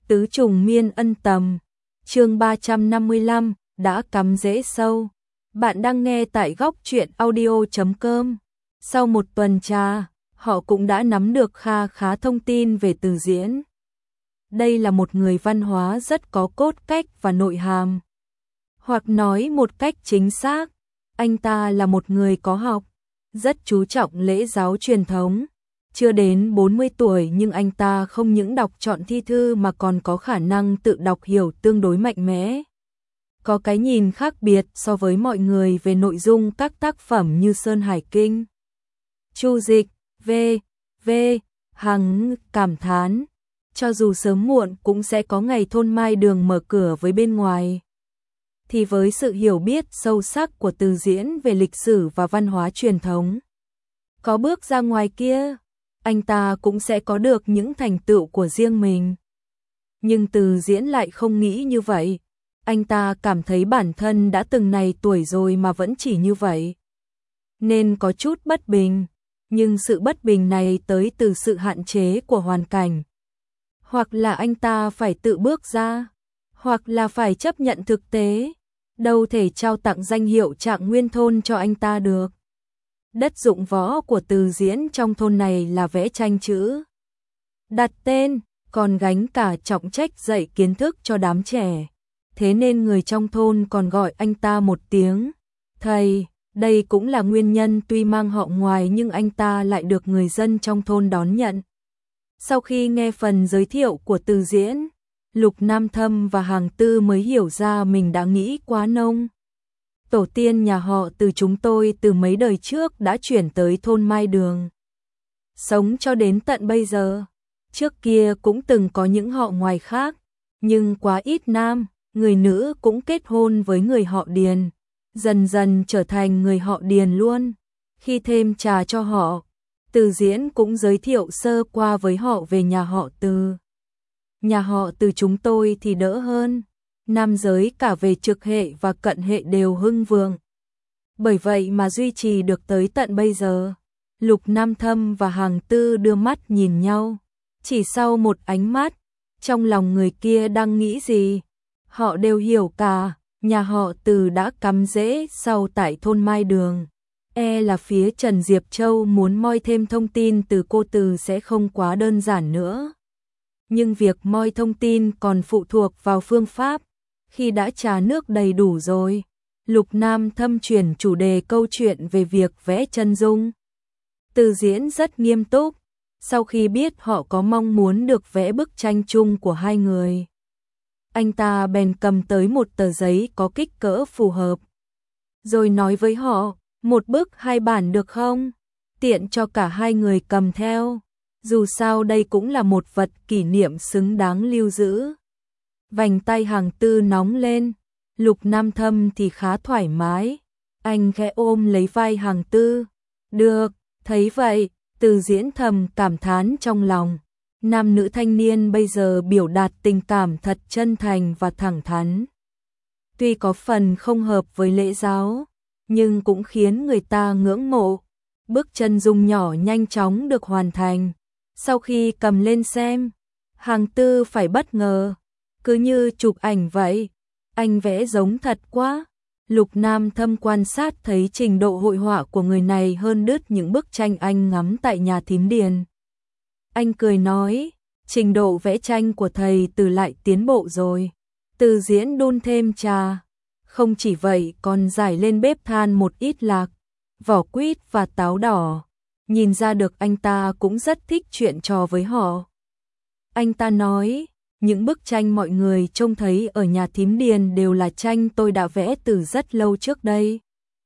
Tứ trùng miên ân tầm. Chương 355, đã cắm rễ sâu. Bạn đang nghe tại góc truyện audio.com. Sau một tuần tra, họ cũng đã nắm được kha khá thông tin về Từ Diễn. Đây là một người văn hóa rất có cốt cách và nội hàm. Hoặc nói một cách chính xác, anh ta là một người có học, rất chú trọng lễ giáo truyền thống. Chưa đến 40 tuổi nhưng anh ta không những đọc trọn thi thư mà còn có khả năng tự đọc hiểu tương đối mạnh mẽ. Có cái nhìn khác biệt so với mọi người về nội dung các tác phẩm như Sơn Hải Kinh. Chu Dịch, V. Hằng cảm thán, cho dù sớm muộn cũng sẽ có ngày thôn Mai Đường mở cửa với bên ngoài. Thì với sự hiểu biết sâu sắc của Từ Diễn về lịch sử và văn hóa truyền thống, có bước ra ngoài kia, anh ta cũng sẽ có được những thành tựu của riêng mình. Nhưng Từ Diễn lại không nghĩ như vậy. Anh ta cảm thấy bản thân đã từng này tuổi rồi mà vẫn chỉ như vậy, nên có chút bất bình. Nhưng sự bất bình này tới từ sự hạn chế của hoàn cảnh. Hoặc là anh ta phải tự bước ra, hoặc là phải chấp nhận thực tế. Đâu thể trao tặng danh hiệu Trạng Nguyên thôn cho anh ta được. Đất dụng võ của Từ Diễn trong thôn này là vẽ tranh chữ, đặt tên, còn gánh cả trọng trách dạy kiến thức cho đám trẻ. Thế nên người trong thôn còn gọi anh ta một tiếng thầy. Đây cũng là nguyên nhân tuy mang họ ngoài nhưng anh ta lại được người dân trong thôn đón nhận. Sau khi nghe phần giới thiệu của Từ Diễn, Lục Nam Thâm và Hàng Tư mới hiểu ra mình đã nghĩ quá nông. Tổ tiên nhà họ Từ chúng tôi từ mấy đời trước đã chuyển tới thôn Mai Đường, sống cho đến tận bây giờ. Trước kia cũng từng có những họ ngoài khác, nhưng quá ít nam, người nữ cũng kết hôn với người họ Điền, dần dần trở thành người họ Điền luôn. Khi thêm trà cho họ, Từ Diễn cũng giới thiệu sơ qua với họ về nhà họ Từ. Nhà họ Từ chúng tôi thì đỡ hơn, nam giới cả về trực hệ và cận hệ đều hưng vượng. Bởi vậy mà duy trì được tới tận bây giờ. Lục Nam Thâm và Hàng Tư đưa mắt nhìn nhau. Chỉ sau một ánh mắt, trong lòng người kia đang nghĩ gì, họ đều hiểu cả. Nhà họ Từ đã cắm rễ sâu tại thôn Mai Đường. Là phía Trần Diệp Châu muốn moi thêm thông tin từ cô Từ sẽ không quá đơn giản nữa. Nhưng việc moi thông tin còn phụ thuộc vào phương pháp. Khi đã trà nước đầy đủ rồi, Lục Nam Thâm chuyển chủ đề câu chuyện về việc vẽ chân dung. Từ Diễn rất nghiêm túc. Sau khi biết họ có mong muốn được vẽ bức tranh chung của hai người, anh ta bèn cầm tới một tờ giấy có kích cỡ phù hợp, rồi nói với họ, một bức 2 bản được không? Tiện cho cả hai người cầm theo. Dù sao đây cũng là một vật kỷ niệm xứng đáng lưu giữ. Vành tay Hàng Tư nóng lên, Lục Nam Thâm thì khá thoải mái. Anh khẽ ôm lấy vai Hàng Tư. Được, thấy vậy, Từ Diễn thầm cảm thán trong lòng. Nam nữ thanh niên bây giờ biểu đạt tình cảm thật chân thành và thẳng thắn. Tuy có phần không hợp với lễ giáo, nhưng cũng khiến người ta ngưỡng mộ. Bức chân dung nhỏ nhanh chóng được hoàn thành. Sau khi cầm lên xem, Hàng Tư phải bất ngờ. Cứ như chụp ảnh vậy, anh vẽ giống thật quá. Lục Nam Thâm quan sát thấy trình độ hội họa của người này hơn đứt những bức tranh anh ngắm tại nhà thím Điền. Anh cười nói, trình độ vẽ tranh của thầy Từ lại tiến bộ rồi. Từ Diễn đun thêm trà. Không chỉ vậy còn rải lên bếp than một ít lạc, vỏ quýt và táo đỏ. Nhìn ra được anh ta cũng rất thích chuyện trò với họ. Anh ta nói, những bức tranh mọi người trông thấy ở nhà thím Điền đều là tranh tôi đã vẽ từ rất lâu trước đây.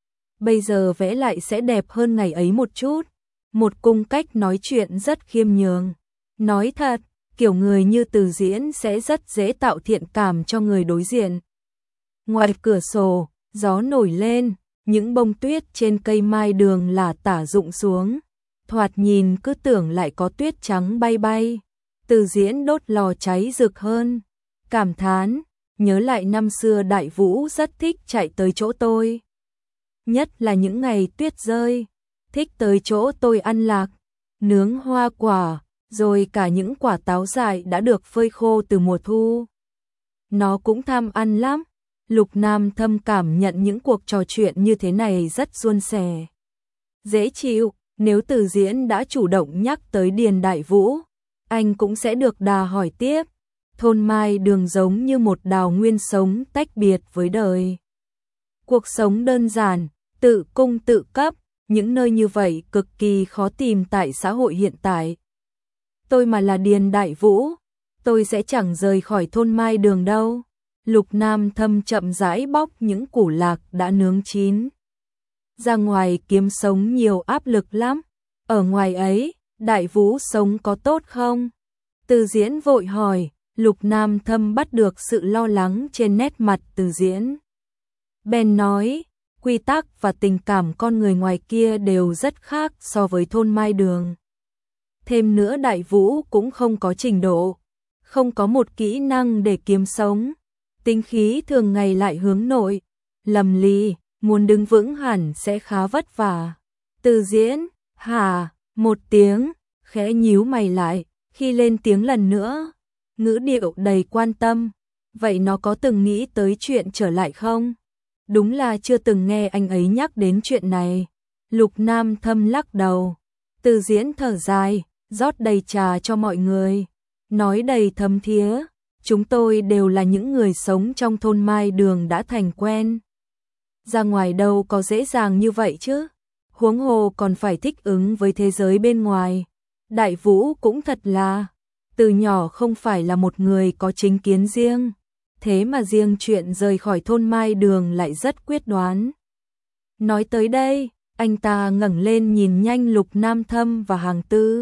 Bây giờ vẽ lại sẽ đẹp hơn ngày ấy một chút. Một cung cách nói chuyện rất khiêm nhường. Nói thật, kiểu người như Từ Diễn sẽ rất dễ tạo thiện cảm cho người đối diện. Ngoài cửa sổ, gió nổi lên, những bông tuyết trên cây mai đường lả tả rụng xuống. Thoạt nhìn cứ tưởng lại có tuyết trắng bay bay. Từ Diễn đốt lò cháy rực hơn. Cảm thán, nhớ lại năm xưa Đại Vũ rất thích chạy tới chỗ tôi. Nhất là những ngày tuyết rơi, thích tới chỗ tôi ăn lạc, nướng hoa quả, rồi cả những quả táo dại đã được phơi khô từ mùa thu. Nó cũng tham ăn lắm. Lục Nam Thâm cảm nhận những cuộc trò chuyện như thế này rất suôn sẻ, dễ chịu. Nếu Từ Diễn đã chủ động nhắc tới Điền Đại Vũ, anh cũng sẽ được đà hỏi tiếp. Thôn Mai Đường giống như một đào nguyên sống tách biệt với đời. Cuộc sống đơn giản, tự cung tự cấp, những nơi như vậy cực kỳ khó tìm tại xã hội hiện tại. Tôi mà là Điền Đại Vũ, tôi sẽ chẳng rời khỏi thôn Mai Đường đâu. Lục Nam Thâm chậm rãi bóc những củ lạc đã nướng chín. Ra ngoài kiếm sống nhiều áp lực lắm. Ở ngoài ấy, Đại Vũ sống có tốt không? Từ Diễn vội hỏi. Lục Nam Thâm bắt được sự lo lắng trên nét mặt Từ Diễn. Bèn nói, quy tắc và tình cảm con người ngoài kia đều rất khác so với thôn Mai Đường. Thêm nữa Đại Vũ cũng không có trình độ, không có một kỹ năng để kiếm sống. Tính khí thường ngày lại hướng nội, lầm ly, muốn đứng vững hẳn sẽ khá vất vả. Từ Diễn, hả, một tiếng, khẽ nhíu mày lại, khi lên tiếng lần nữa, ngữ điệu đầy quan tâm. Vậy nó có từng nghĩ tới chuyện trở lại không? Đúng là chưa từng nghe anh ấy nhắc đến chuyện này. Lục Nam Thâm lắc đầu. Từ Diễn thở dài, rót đầy trà cho mọi người, nói đầy thấm thía. Chúng tôi đều là những người sống trong thôn Mai Đường đã thành quen. Ra ngoài đâu có dễ dàng như vậy chứ. Huống hồ còn phải thích ứng với thế giới bên ngoài. Đại Vũ cũng thật là, từ nhỏ không phải là một người có chính kiến riêng. Thế mà riêng chuyện rời khỏi thôn Mai Đường lại rất quyết đoán. Nói tới đây, anh ta ngẩng lên nhìn nhanh Lục Nam Thâm và Hàng Tư.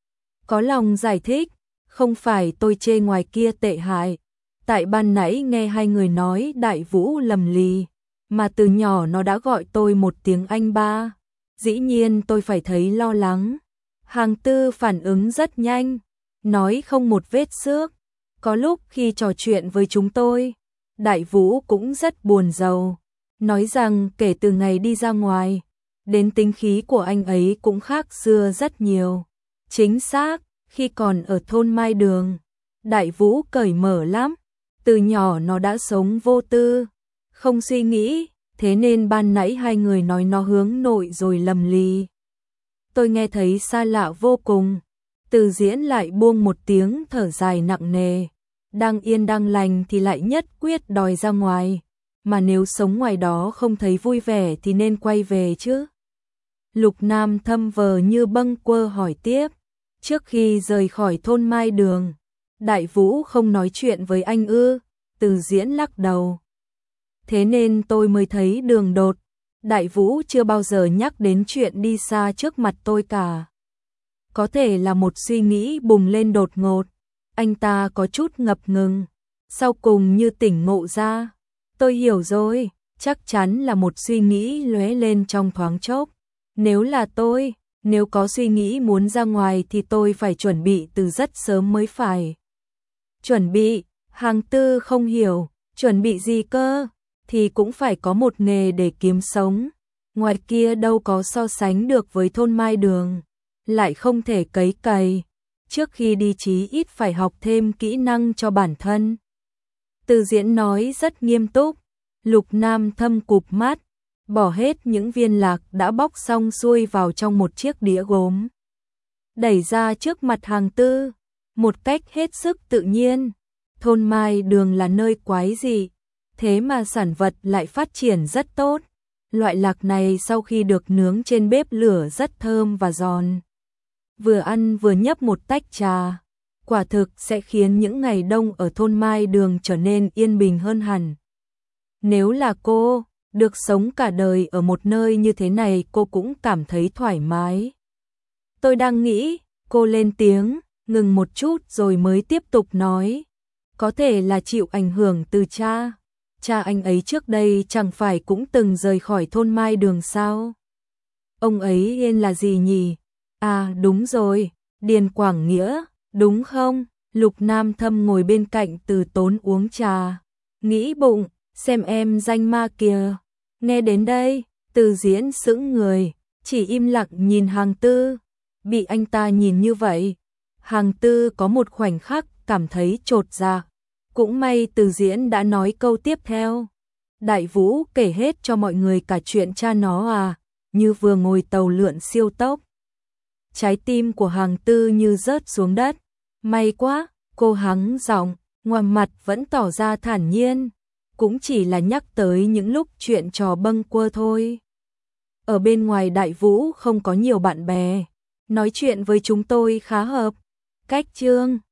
Có lòng giải thích, không phải tôi chê ngoài kia tệ hại. Tại ban nãy nghe hai người nói Đại Vũ lầm lì, mà từ nhỏ nó đã gọi tôi một tiếng anh ba. Dĩ nhiên tôi phải thấy lo lắng. Hàng Tư phản ứng rất nhanh, nói không một vết xước. Có lúc khi trò chuyện với chúng tôi, Đại Vũ cũng rất buồn rầu, nói rằng kể từ ngày đi ra ngoài, đến tính khí của anh ấy cũng khác xưa rất nhiều. Chính xác, khi còn ở thôn Mai Đường, Đại Vũ cởi mở lắm, từ nhỏ nó đã sống vô tư, không suy nghĩ, thế nên ban nãy hai người nói nó hướng nội rồi lầm lì. Tôi nghe thấy xa lạ vô cùng. Từ Diễn lại buông một tiếng thở dài nặng nề. Đang yên đang lành thì lại nhất quyết đòi ra ngoài. Mà nếu sống ngoài đó không thấy vui vẻ thì nên quay về chứ. Lục Nam Thâm vờ như bâng quơ hỏi tiếp. Trước khi rời khỏi thôn Mai Đường, Đại Vũ không nói chuyện với anh ư? Từ Diễn lắc đầu. Thế nên tôi mới thấy đường đột. Đại Vũ chưa bao giờ nhắc đến chuyện đi xa trước mặt tôi cả. Có thể là một suy nghĩ bùng lên đột ngột. Anh ta có chút ngập ngừng, sau cùng như tỉnh ngộ ra. Tôi hiểu rồi, chắc chắn là một suy nghĩ lóe lên trong thoáng chốc. Nếu là tôi, nếu có suy nghĩ muốn ra ngoài thì tôi phải chuẩn bị từ rất sớm mới phải. Chuẩn bị? Hàng Tư không hiểu, chuẩn bị gì cơ? Thì cũng phải có một nghề để kiếm sống. Ngoài kia đâu có so sánh được với thôn Mai Đường. Lại không thể cấy cày. Trước khi đi chí ít phải học thêm kỹ năng cho bản thân. Từ Diễn nói rất nghiêm túc. Lục Nam Thâm cụp mắt, bỏ hết những viên lạc đã bóc xong xuôi vào trong một chiếc đĩa gốm. Đẩy ra trước mặt Hàng Tư, một cách hết sức tự nhiên. Thôn Mai Đường là nơi quái dị, thế mà sản vật lại phát triển rất tốt. Loại lạc này sau khi được nướng trên bếp lửa rất thơm và giòn. Vừa ăn vừa nhấp một tách trà, quả thực sẽ khiến những ngày đông ở thôn Mai Đường trở nên yên bình hơn hẳn. Nếu là cô, được sống cả đời ở một nơi như thế này cô cũng cảm thấy thoải mái. Tôi đang nghĩ, cô lên tiếng, ngừng một chút rồi mới tiếp tục nói. Có thể là chịu ảnh hưởng từ cha. Cha anh ấy trước đây chẳng phải cũng từng rời khỏi thôn Mai Đường sao? Ông ấy tên là gì nhỉ? À đúng rồi, Điền Quảng Nghĩa, đúng không? Lục Nam Thâm ngồi bên cạnh Từ Tốn uống trà, nghĩ bụng, xem em danh ma kìa. Nghe đến đây, Từ Diễn sững người, chỉ im lặng nhìn Hàng Tư. Bị anh ta nhìn như vậy, Hàng Tư có một khoảnh khắc cảm thấy chột dạ. Cũng may Từ Diễn đã nói câu tiếp theo. Đại Vũ kể hết cho mọi người cả chuyện cha nó à, như vừa ngồi tàu lượn siêu tốc. Trái tim của Hàng Tư như rớt xuống đất. May quá, cô hắng giọng, ngoài mặt vẫn tỏ ra thản nhiên. Cũng chỉ là nhắc tới những lúc chuyện trò bâng quơ thôi. Ở bên ngoài Đại Vũ không có nhiều bạn bè. Nói chuyện với chúng tôi khá hợp. Cách chương